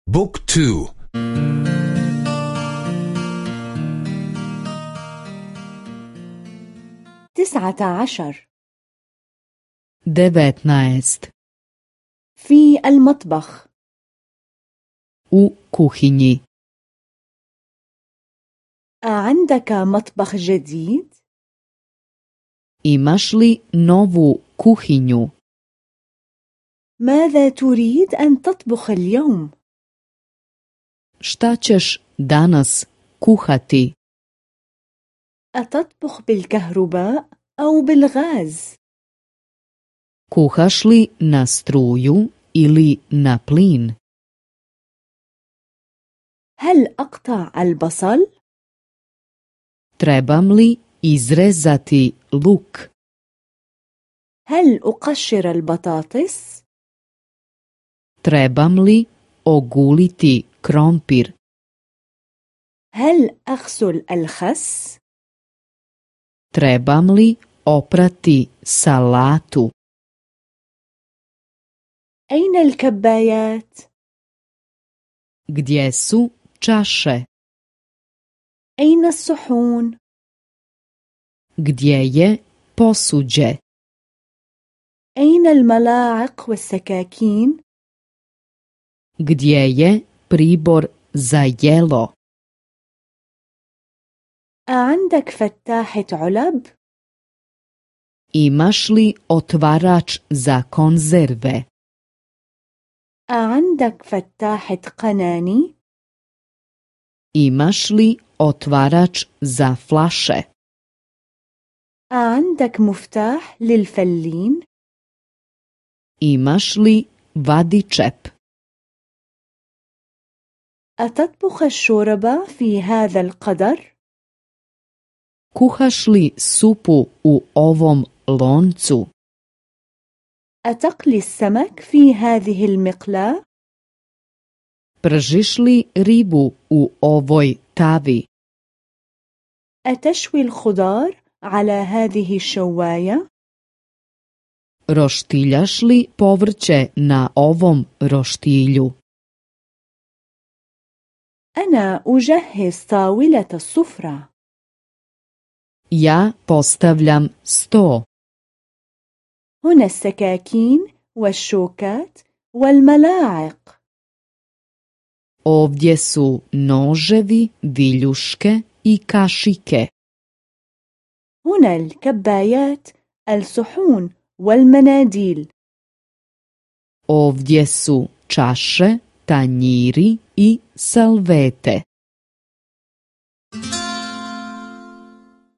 بوك تو. 19. 19. في المطبخ. U kuhinji. أعندك مطبخ جديد؟ Imaš li novu kuhinju? ماذا تريد أن تطبخ اليوم؟ Šta ćeš danas kuhati? أتطبخ بالكهرباء أو بالغاز؟ Kuhaš li na struju ili na plin? هل أقطع البصل؟ Trebam li izrezati luk? هل أقشر البطاطس؟ Trebam li oguliti krompir? هل أغسل الخس؟ Trebam li oprati salatu? أين الكبايات؟ Gdje su čaše? أين الصحون؟ Gdje je posuđe? أين الملاعق والسكاكين؟ Gdje je pribor za jelo? أعندك فتاحة علب؟ Imaš li otvarač za konzerve? أعندك فتاحة قناني؟ Imaš li otvarač za flaše? أعندك مفتاح للفلين؟ Imaš li vadičep? أتطبخ الشوربة في هذا القدر؟ Kuhaš li supu u ovom loncu? أتقلي السمك في هذه المقلاة؟ Pržiš li ribu u ovoj tavi? أتشوي الخضار على هذه الشواية؟ Roštiljaš li povrće na ovom roštilju? أنا أجهز طاولة السفرة. Ja postavljam sto. هنا السكاكين والشوكات والملاعق. Ovdje su noževi, viljuške i kašike. هنا الكبايات، الصحون والمناديل. Ovdje su čaše, tanjiri i salvete.